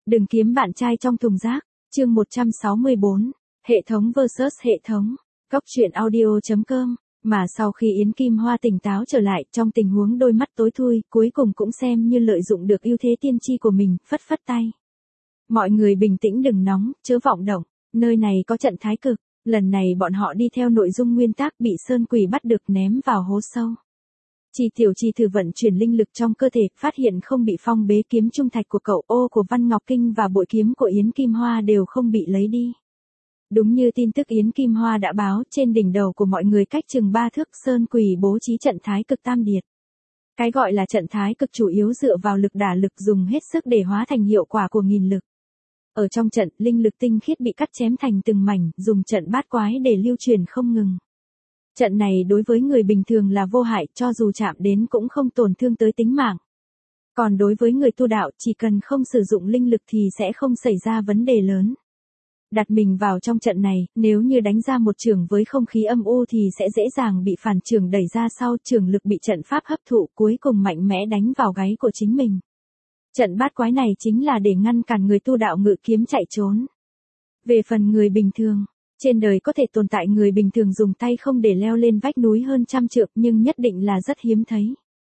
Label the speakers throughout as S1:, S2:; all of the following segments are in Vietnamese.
S1: Đừng kiếm bạn trai trong thùng rác. Chương 164. Hệ thống vs hệ thống. Cóc truyện audio.com. Mà sau khi Yến Kim Hoa tỉnh táo trở lại, trong tình huống đôi mắt tối thui, cuối cùng cũng xem như lợi dụng được ưu thế tiên tri của mình, phất phất tay. Mọi người bình tĩnh đừng nóng, chớ vọng động. Nơi này có trận thái cực. Lần này bọn họ đi theo nội dung nguyên tắc bị Sơn Quỷ bắt được ném vào hố sâu. Tiểu Chi thử vận chuyển linh lực trong cơ thể, phát hiện không bị phong bế, kiếm trung thạch của cậu, ô của Văn Ngọc Kinh và bội kiếm của Yến Kim Hoa đều không bị lấy đi. Đúng như tin tức Yến Kim Hoa đã báo, trên đỉnh đầu của mọi người cách chừng 3 thước, Sơn Quỷ bố trí trận thái cực tam điệt. Cái gọi là trận thái cực chủ yếu dựa vào lực đả lực, dùng hết sức để hóa thành hiệu quả của nghìn lực. Ở trong trận, linh lực tinh khiết bị cắt chém thành từng mảnh, dùng trận bát quái để lưu truyền không ngừng. Trận này đối với người bình thường là vô hại, cho dù chạm đến cũng không tổn thương tới tính mạng. Còn đối với người tu đạo, chỉ cần không sử dụng linh lực thì sẽ không xảy ra vấn đề lớn. Đặt mình vào trong trận này, nếu như đánh ra một chưởng với không khí âm u thì sẽ dễ dàng bị phản chưởng đẩy ra sau, chưởng lực bị trận pháp hấp thụ, cuối cùng mạnh mẽ đánh vào gáy của chính mình. Trận bát quái này chính là để ngăn cản người tu đạo ngự kiếm chạy trốn. Về phần người bình thường, trên đời có thể tồn tại người bình thường dùng tay không để leo lên vách núi hơn 100 trượng, nhưng nhất định là rất hiếm thấy.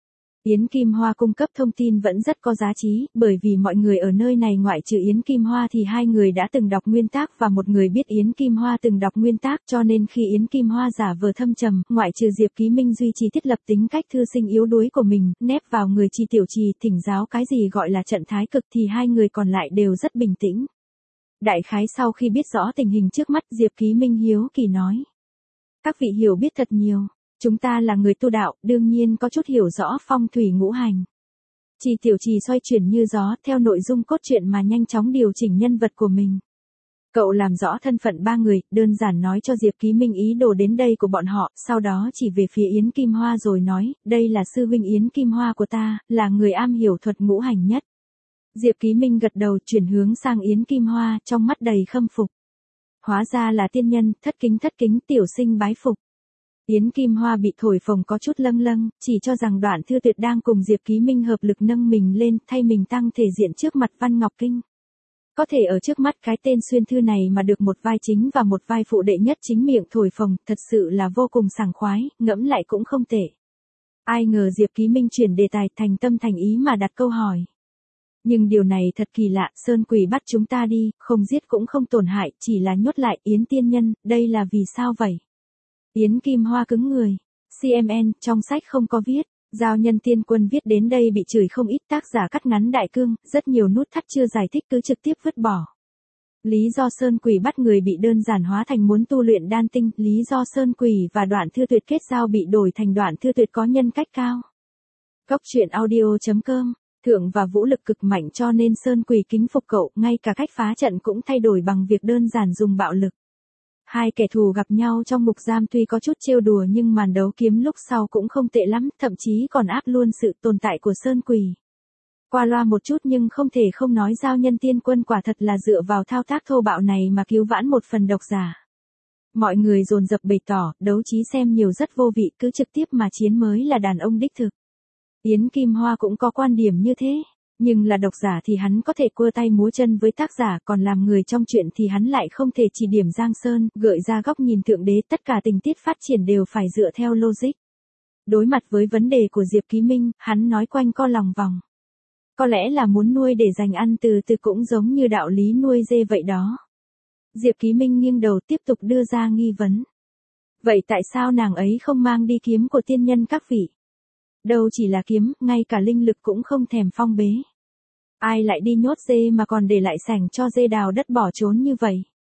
S1: Yến Kim Hoa cung cấp thông tin vẫn rất có giá trị, bởi vì mọi người ở nơi này ngoại trừ Yến Kim Hoa thì 2 người đã từng đọc nguyên tác và một người biết Yến Kim Hoa từng đọc nguyên tác, cho nên khi Yến Kim Hoa giả vờ thâm trầm, ngoại trừ Diệp Ký Minh duy trì thiết lập tính cách thư sinh yếu đuối của mình, nép vào người Tiểu Trì thỉnh giáo cái gì gọi là trận thái cực, thì 2 người còn lại đều rất bình tĩnh. Đại khái sau khi biết rõ tình hình trước mắt, Diệp Ký Minh hiếu kỳ nói: các vị hiểu biết thật nhiều. Chúng ta là người tu đạo, đương nhiên có chút hiểu rõ phong thủy ngũ hành. Tiểu Trì xoay chuyển như gió, theo nội dung cốt truyện mà nhanh chóng điều chỉnh nhân vật của mình. Cậu làm rõ thân phận 3 người, đơn giản nói cho Diệp Ký Minh ý đồ đến đây của bọn họ, sau đó chỉ về phía Yến Kim Hoa rồi nói, đây là sư huynh Yến Kim Hoa của ta, là người am hiểu thuật ngũ hành nhất. Diệp Ký Minh gật đầu, chuyển hướng sang Yến Kim Hoa, trong mắt đầy khâm phục. Hóa ra là tiên nhân, thất kính, tiểu sinh bái phục. Yến Kim Hoa bị thổi phồng có chút lâng lâng, chỉ cho rằng Đoạn Thư Tuyệt đang cùng Diệp Ký Minh hợp lực nâng mình lên, thay mình tăng thể diện trước mặt Văn Ngọc Kinh. Có thể ở trước mắt cái tên Xuyên Thư này mà được một vai chính và một vai phụ đệ nhất chính miệng thổi phồng, thật sự là vô cùng sảng khoái, ngẫm lại cũng không tệ. Ai ngờ Diệp Ký Minh chuyển đề tài, thành tâm thành ý mà đặt câu hỏi. Nhưng điều này thật kỳ lạ, Sơn Quỷ bắt chúng ta đi, không giết cũng không tổn hại, chỉ là nhốt lại. Yến tiên nhân, đây là vì sao vậy? Yến Kim Hoa cứng người. CMN, trong sách không có viết. Giao Nhân Tiên Quân viết đến đây bị chửi không ít, tác giả cắt ngắn đại cương, rất nhiều nút thắt chưa giải thích cứ trực tiếp vứt bỏ. Lý do Sơn Quỷ bắt người bị đơn giản hóa thành muốn tu luyện đan tinh, lý do Sơn Quỷ và Đoạn Thư Tuyệt kết giao bị đổi thành Đoạn Thư Tuyệt có nhân cách cao. Cóc truyện audio.com. Thượng và vũ lực cực mạnh cho nên Sơn Quỷ kính phục cậu, ngay cả cách phá trận cũng thay đổi bằng việc đơn giản dùng bạo lực. 2 kẻ thù gặp nhau trong ngục giam tuy có chút trêu đùa nhưng màn đấu kiếm lúc sau cũng không tệ lắm, thậm chí còn áp luôn sự tồn tại của Sơn Quỷ. Qua loa một chút nhưng không thể không nói Giao Nhân Tiên Quân quả thật là dựa vào thao tác thô bạo này mà cứu vãn một phần độc giả. Mọi người dồn dập bày tỏ, đấu trí xem nhiều rất vô vị, cứ trực tiếp mà chiến mới là đàn ông đích thực. Yến Kim Hoa cũng có quan điểm như thế. Nhưng là độc giả thì hắn có thể cua tay múa chân với tác giả, còn làm người trong chuyện thì hắn lại không thể chỉ điểm Giang Sơn, gợi ra góc nhìn thượng đế, tất cả tình tiết phát triển đều phải dựa theo logic. Đối mặt với vấn đề của Diệp Ký Minh, hắn nói quanh co lòng vòng. Có lẽ là muốn nuôi để dành ăn, từ từ cũng giống như đạo lý nuôi dê vậy đó. Diệp Ký Minh nghiêng đầu tiếp tục đưa ra nghi vấn. Vậy tại sao nàng ấy không mang đi kiếm của tiên nhân các vị? Đâu chỉ là kiếm, ngay cả linh lực cũng không thèm phong bế. Ai lại đi nhốt dê mà còn để lại sảnh cho dê đào đất bỏ trốn như vậy?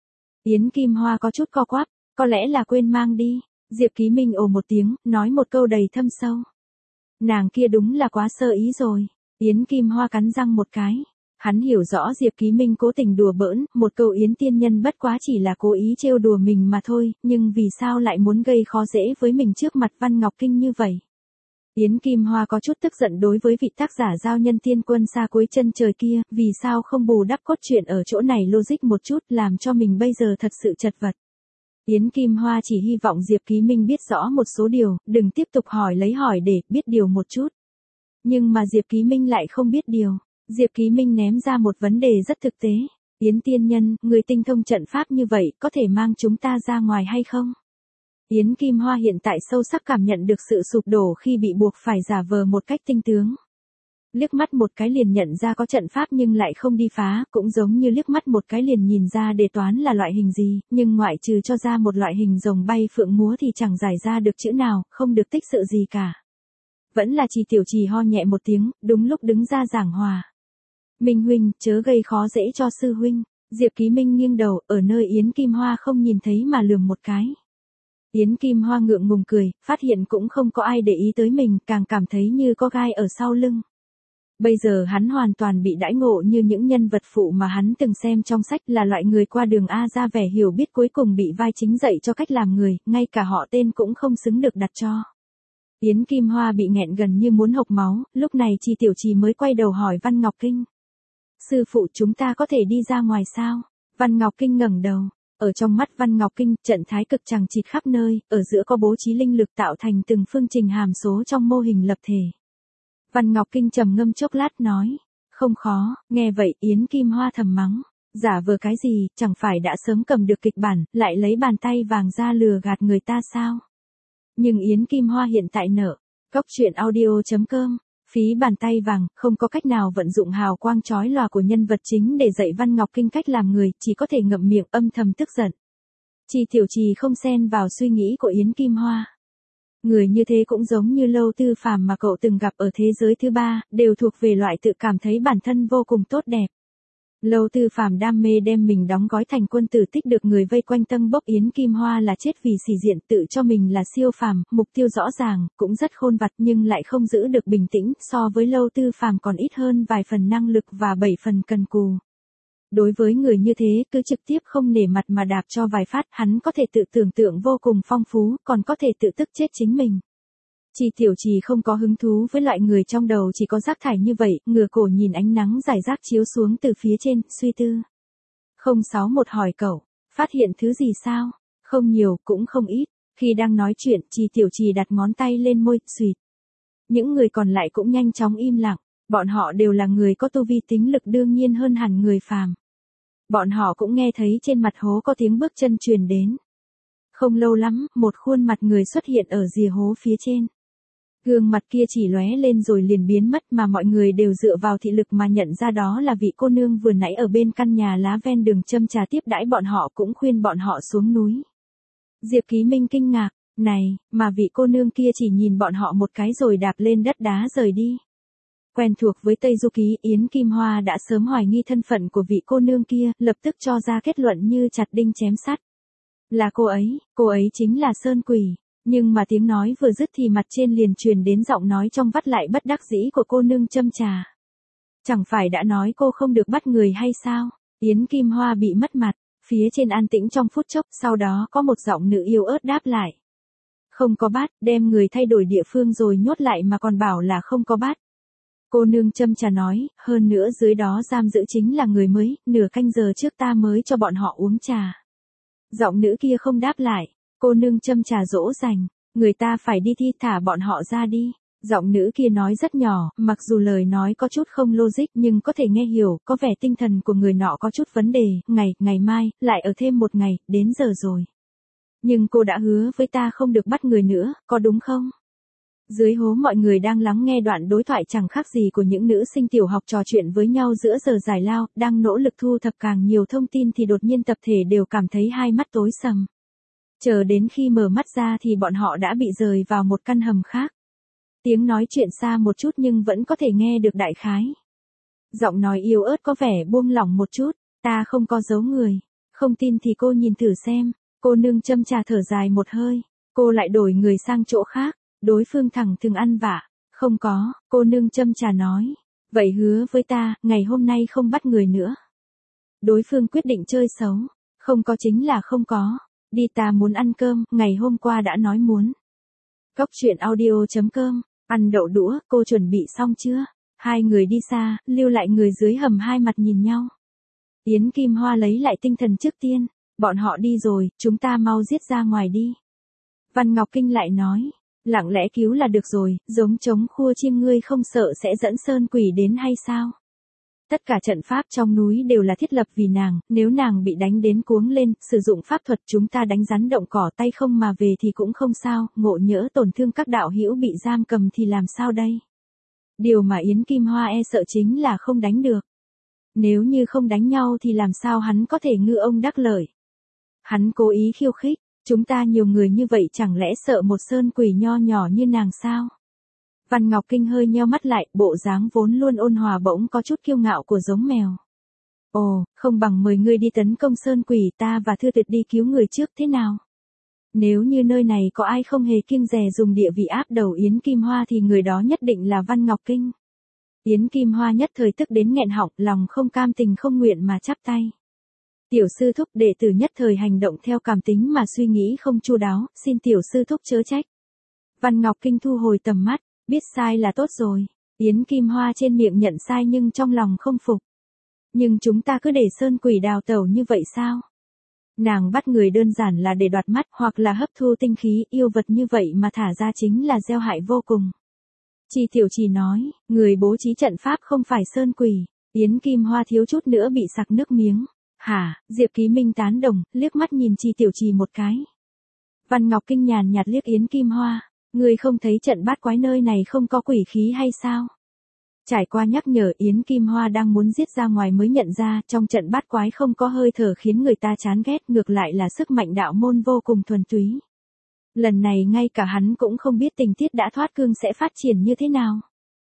S1: Yến Kim Hoa có chút co quắp, có lẽ là quên mang đi. Diệp Ký Minh ồ một tiếng, nói một câu đầy thâm sâu. Nàng kia đúng là quá sơ ý rồi. Yến Kim Hoa cắn răng một cái. Hắn hiểu rõ Diệp Ký Minh cố tình đùa bỡn, một câu Yến tiên nhân bất quá chỉ là cố ý trêu đùa mình mà thôi, nhưng vì sao lại muốn gây khó dễ với mình trước mặt Văn Ngọc Kinh như vậy? Yến Kim Hoa có chút tức giận đối với vị tác giả Giao Nhân Tiên Quân xa cuối chân trời kia, vì sao không bù đắp cốt truyện ở chỗ này logic một chút, làm cho mình bây giờ thật sự chật vật. Yến Kim Hoa chỉ hy vọng Diệp Ký Minh biết rõ một số điều, đừng tiếp tục hỏi lấy hỏi để biết điều một chút. Nhưng mà Diệp Ký Minh lại không biết điều. Diệp Ký Minh ném ra một vấn đề rất thực tế. Yến tiên nhân, người tinh thông trận pháp như vậy, có thể mang chúng ta ra ngoài hay không? Yến Kim Hoa hiện tại sâu sắc cảm nhận được sự sụp đổ khi bị buộc phải giả vờ một cách tinh tướng. Liếc mắt một cái liền nhận ra có trận pháp nhưng lại không đi phá, cũng giống như liếc mắt một cái liền nhìn ra đề toán là loại hình gì, nhưng ngoại trừ cho ra một loại hình rồng bay phượng múa thì chẳng giải ra được chữ nào, không được tích sự gì cả. Vẫn là Trì Tiểu Trì ho nhẹ một tiếng, đúng lúc đứng ra giảng hòa. Minh huynh, chớ gây khó dễ cho sư huynh. Diệp Ký Minh nghiêng đầu, ở nơi Yến Kim Hoa không nhìn thấy mà lườm một cái. Yến Kim Hoa ngượng ngùng cười, phát hiện cũng không có ai để ý tới mình, càng cảm thấy như có gai ở sau lưng. Bây giờ hắn hoàn toàn bị đãi ngộ như những nhân vật phụ mà hắn từng xem trong sách, là loại người qua đường A ra vẻ hiểu biết cuối cùng bị vai chính dạy cho cách làm người, ngay cả họ tên cũng không xứng được đặt cho. Yến Kim Hoa bị nghẹn gần như muốn hộc máu, lúc này Trì Tiểu Trì mới quay đầu hỏi Văn Ngọc Kinh. Sư phụ, chúng ta có thể đi ra ngoài sao? Văn Ngọc Kinh ngẩng đầu. Ở trong mắt Văn Ngọc Kinh, trận thái cực chằng chịt khắp nơi, ở giữa có bố trí linh lực tạo thành từng phương trình hàm số trong mô hình lập thể. Văn Ngọc Kinh trầm ngâm chốc lát nói, không khó. Nghe vậy Yến Kim Hoa thầm mắng, giả vờ cái gì, chẳng phải đã sớm cầm được kịch bản, lại lấy bàn tay vàng ra lừa gạt người ta sao? Nhưng Yến Kim Hoa hiện tại nợ. Cóc truyện audio.com, phí bàn tay vàng, không có cách nào vận dụng hào quang chói lòa của nhân vật chính để dạy Văn Ngọc Kinh cách làm người, chỉ có thể ngậm miệng âm thầm tức giận. Trì Tiểu Trì không xen vào suy nghĩ của Yến Kim Hoa. Người như thế cũng giống như Lâu Tư Phàm mà cậu từng gặp ở thế giới thứ ba, đều thuộc về loại tự cảm thấy bản thân vô cùng tốt đẹp. Lâu Tư Phàm đam mê đem mình đóng gói thành quân tử tích được người vây quanh tâng bốc. Yến Kim Hoa là chết vì sĩ diện, tự cho mình là siêu phàm, mục tiêu rõ ràng, cũng rất khôn vặt nhưng lại không giữ được bình tĩnh, so với Lâu Tư Phàm còn ít hơn vài phần năng lực và 7 phần cần cù. Đối với người như thế, cứ trực tiếp không nể mặt mà đạp cho vài phát, hắn có thể tự tưởng tượng vô cùng phong phú, còn có thể tự tức chết chính mình. Trì Tiểu Trì không có hứng thú với loại người trong đầu chỉ có rác thải như vậy, ngửa cổ nhìn ánh nắng rải rác chiếu xuống từ phía trên, suy tư. 061 hỏi cậu, phát hiện thứ gì sao? Không nhiều, cũng không ít. Khi đang nói chuyện, Trì Tiểu Trì đặt ngón tay lên môi, xuyệt. Những người còn lại cũng nhanh chóng im lặng, bọn họ đều là người có tu vi tính lực đương nhiên hơn hẳn người phàm. Bọn họ cũng nghe thấy trên mặt hố có tiếng bước chân truyền đến. Không lâu lắm, một khuôn mặt người xuất hiện ở rìa hố phía trên. Gương mặt kia chỉ lóe lên rồi liền biến mất mà mọi người đều dựa vào thị lực mà nhận ra đó là vị cô nương vừa nãy ở bên căn nhà lá ven đường châm trà tiếp đãi bọn họ, cũng khuyên bọn họ xuống núi. Diệp Ký Minh kinh ngạc, này, mà vị cô nương kia chỉ nhìn bọn họ một cái rồi đạp lên đất đá rời đi. Quen thuộc với Tây Du Ký, Yến Kim Hoa đã sớm hoài nghi thân phận của vị cô nương kia, lập tức cho ra kết luận như chặt đinh chém sắt. Là cô ấy chính là Sơn Quỷ. Nhưng mà tiếng nói vừa dứt thì mặt trên liền truyền đến giọng nói trong vắt lại bất đắc dĩ của cô nương châm trà. Chẳng phải đã nói cô không được bắt người hay sao? Yến Kim Hoa bị mất mặt, phía trên an tĩnh trong phút chốc, sau đó có một giọng nữ yếu ớt đáp lại. Không có bắt, đem người thay đổi địa phương rồi nhốt lại mà còn bảo là không có bắt. Cô nương châm trà nói, hơn nữa dưới đó giam giữ chính là người mới, nửa canh giờ trước ta mới cho bọn họ uống trà. Giọng nữ kia không đáp lại. Cô nương châm trà dỗ dành, người ta phải đi thi, thả bọn họ ra đi. Giọng nữ kia nói rất nhỏ, mặc dù lời nói có chút không logic nhưng có thể nghe hiểu, có vẻ tinh thần của người nọ có chút vấn đề. Ngày mai, lại ở thêm một ngày, đến giờ rồi. Nhưng cô đã hứa với ta không được bắt người nữa, có đúng không? Dưới hố mọi người đang lắng nghe đoạn đối thoại chẳng khác gì của những nữ sinh tiểu học trò chuyện với nhau giữa giờ giải lao, đang nỗ lực thu thập càng nhiều thông tin thì đột nhiên tập thể đều cảm thấy hai mắt tối sầm. Chờ đến khi mở mắt ra thì bọn họ đã bị rời vào một căn hầm khác. Tiếng nói chuyện xa một chút nhưng vẫn có thể nghe được đại khái. Giọng nói yếu ớt có vẻ buông lỏng một chút, ta không có giấu người. Không tin thì cô nhìn thử xem. Cô nương châm trà thở dài một hơi. Cô lại đổi người sang chỗ khác. Đối phương thẳng thừng ăn vạ. Không có, cô nương châm trà nói. Vậy hứa với ta, ngày hôm nay không bắt người nữa. Đối phương quyết định chơi xấu. Không có chính là không có. Đi, ta muốn ăn cơm, ngày hôm qua đã nói muốn. Cóc truyện audio.com, ăn đậu đũa, cô chuẩn bị xong chưa? Hai người đi xa, lưu lại người dưới hầm hai mặt nhìn nhau. Yến Kim Hoa lấy lại tinh thần trước tiên, bọn họ đi rồi, chúng ta mau giết ra ngoài đi. Văn Ngọc Kinh lại nói, lặng lẽ cứu là được rồi, giống trống khua chiêng ngươi không sợ sẽ dẫn Sơn Quỷ đến hay sao? Tất cả trận pháp trong núi đều là thiết lập vì nàng, nếu nàng bị đánh đến cuống lên, sử dụng pháp thuật chúng ta đánh rắn động cỏ tay không mà về thì cũng không sao, ngộ nhỡ tổn thương các đạo hữu bị giam cầm thì làm sao đây? Điều mà Yến Kim Hoa e sợ chính là không đánh được. Nếu như không đánh nhau thì làm sao hắn có thể ngư ông đắc lợi? Hắn cố ý khiêu khích, chúng ta nhiều người như vậy chẳng lẽ sợ một sơn quỷ nho nhỏ như nàng sao? Văn Ngọc Kinh hơi nheo mắt lại, bộ dáng vốn luôn ôn hòa bỗng có chút kiêu ngạo của giống mèo. Ồ, không bằng mời ngươi đi tấn công sơn quỷ, ta và Thư Tuyệt đi cứu người trước thế nào? Nếu như nơi này có ai không hề kiêng dè dùng địa vị áp đầu Yến Kim Hoa thì người đó nhất định là Văn Ngọc Kinh. Yến Kim Hoa nhất thời tức đến nghẹn họng, lòng không cam tình không nguyện mà chắp tay. Tiểu sư thúc, đệ tử nhất thời hành động theo cảm tính mà suy nghĩ không chu đáo, xin tiểu sư thúc chớ trách. Văn Ngọc Kinh thu hồi tầm mắt, biết sai là tốt rồi. Yến Kim Hoa trên miệng nhận sai nhưng trong lòng không phục. Nhưng chúng ta cứ để sơn quỷ đào tẩu như vậy sao? Nàng bắt người đơn giản là để đoạt mắt hoặc là hấp thu tinh khí, yêu vật như vậy mà thả ra chính là gieo hại vô cùng. Chi Tiểu Trì nói, người bố trí trận pháp không phải sơn quỷ. Yến Kim Hoa thiếu chút nữa bị sặc nước miếng. Hả? Diệp Ký Minh tán đồng, liếc mắt nhìn Chi Tiểu Trì một cái. Văn Ngọc Kinh nhàn nhạt liếc Yến Kim Hoa, ngươi không thấy trận bát quái nơi này không có quỷ khí hay sao? Trải qua nhắc nhở, Yến Kim Hoa đang muốn giết ra ngoài mới nhận ra trong trận bát quái không có hơi thở khiến người ta chán ghét, ngược lại là sức mạnh đạo môn vô cùng thuần túy. Lần này ngay cả hắn cũng không biết tình tiết đã thoát cương sẽ phát triển như thế nào.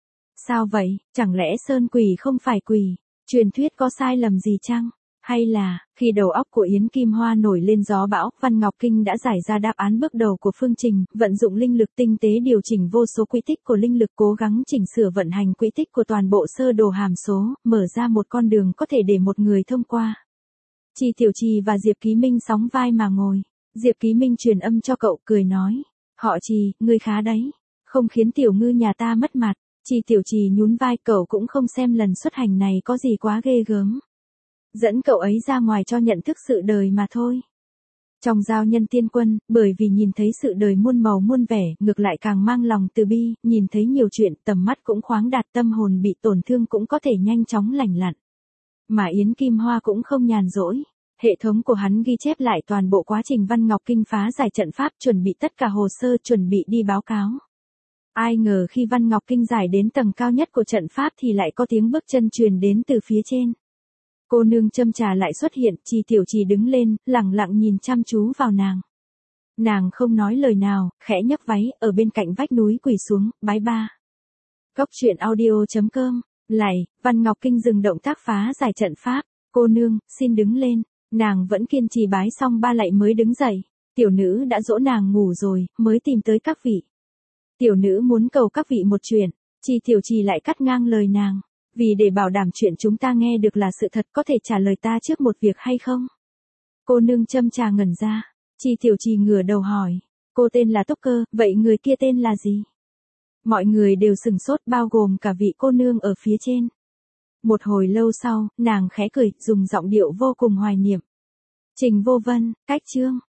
S1: Sao vậy, chẳng lẽ sơn quỷ không phải quỷ? Truyền thuyết có sai lầm gì chăng? Hay là, khi đầu óc của Yến Kim Hoa nổi lên gió bão, Văn Ngọc Kinh đã giải ra đáp án bước đầu của phương trình, vận dụng linh lực tinh tế điều chỉnh vô số quỹ tích của linh lực, cố gắng chỉnh sửa vận hành quỹ tích của toàn bộ sơ đồ hàm số, mở ra một con đường có thể để một người thông qua. Chi Tiểu Trì và Diệp Ký Minh sóng vai mà ngồi. Diệp Ký Minh truyền âm cho cậu, cười nói, họ Trì, ngươi khá đấy, không khiến tiểu ngư nhà ta mất mặt. Chi Tiểu Trì nhún vai, cậu cũng không xem lần xuất hành này có gì quá ghê gớm. Dẫn cậu ấy ra ngoài cho nhận thức sự đời mà thôi. Trong giao nhân tiên quân, bởi vì nhìn thấy sự đời muôn màu muôn vẻ, ngược lại càng mang lòng từ bi, nhìn thấy nhiều chuyện, tầm mắt cũng khoáng đạt, tâm hồn bị tổn thương cũng có thể nhanh chóng lành lặn. Mà Yến Kim Hoa cũng không nhàn rỗi. Hệ thống của hắn ghi chép lại toàn bộ quá trình Văn Ngọc Kinh phá giải trận pháp, chuẩn bị tất cả hồ sơ, chuẩn bị đi báo cáo. Ai ngờ khi Văn Ngọc Kinh giải đến tầng cao nhất của trận pháp thì lại có tiếng bước chân truyền đến từ phía trên. Cô nương châm trà lại xuất hiện, Chi Tiểu Trì đứng lên, lẳng lặng nhìn chăm chú vào nàng. Nàng không nói lời nào, khẽ nhấc váy, ở bên cạnh vách núi quỳ xuống, bái ba. Cốc truyện audio.com, lại, Văn Ngọc Kinh dừng động tác phá giải trận pháp, cô nương, xin đứng lên. Nàng vẫn kiên trì bái xong ba lạy mới đứng dậy. Tiểu nữ đã dỗ nàng ngủ rồi, mới tìm tới các vị. Tiểu nữ muốn cầu các vị một chuyện. Chi Tiểu Trì lại cắt ngang lời nàng. Vì để bảo đảm chuyện chúng ta nghe được là sự thật, có thể trả lời ta trước một việc hay không? Cô nương châm trà ngẩn ra. Chi Tiểu Trì ngửa đầu hỏi. Cô tên là Túc Cơ, vậy người kia tên là gì? Mọi người đều sừng sốt, bao gồm cả vị cô nương ở phía trên. Một hồi lâu sau, nàng khẽ cười, dùng giọng điệu vô cùng hoài niệm. Trình Vô Vân, cách chương.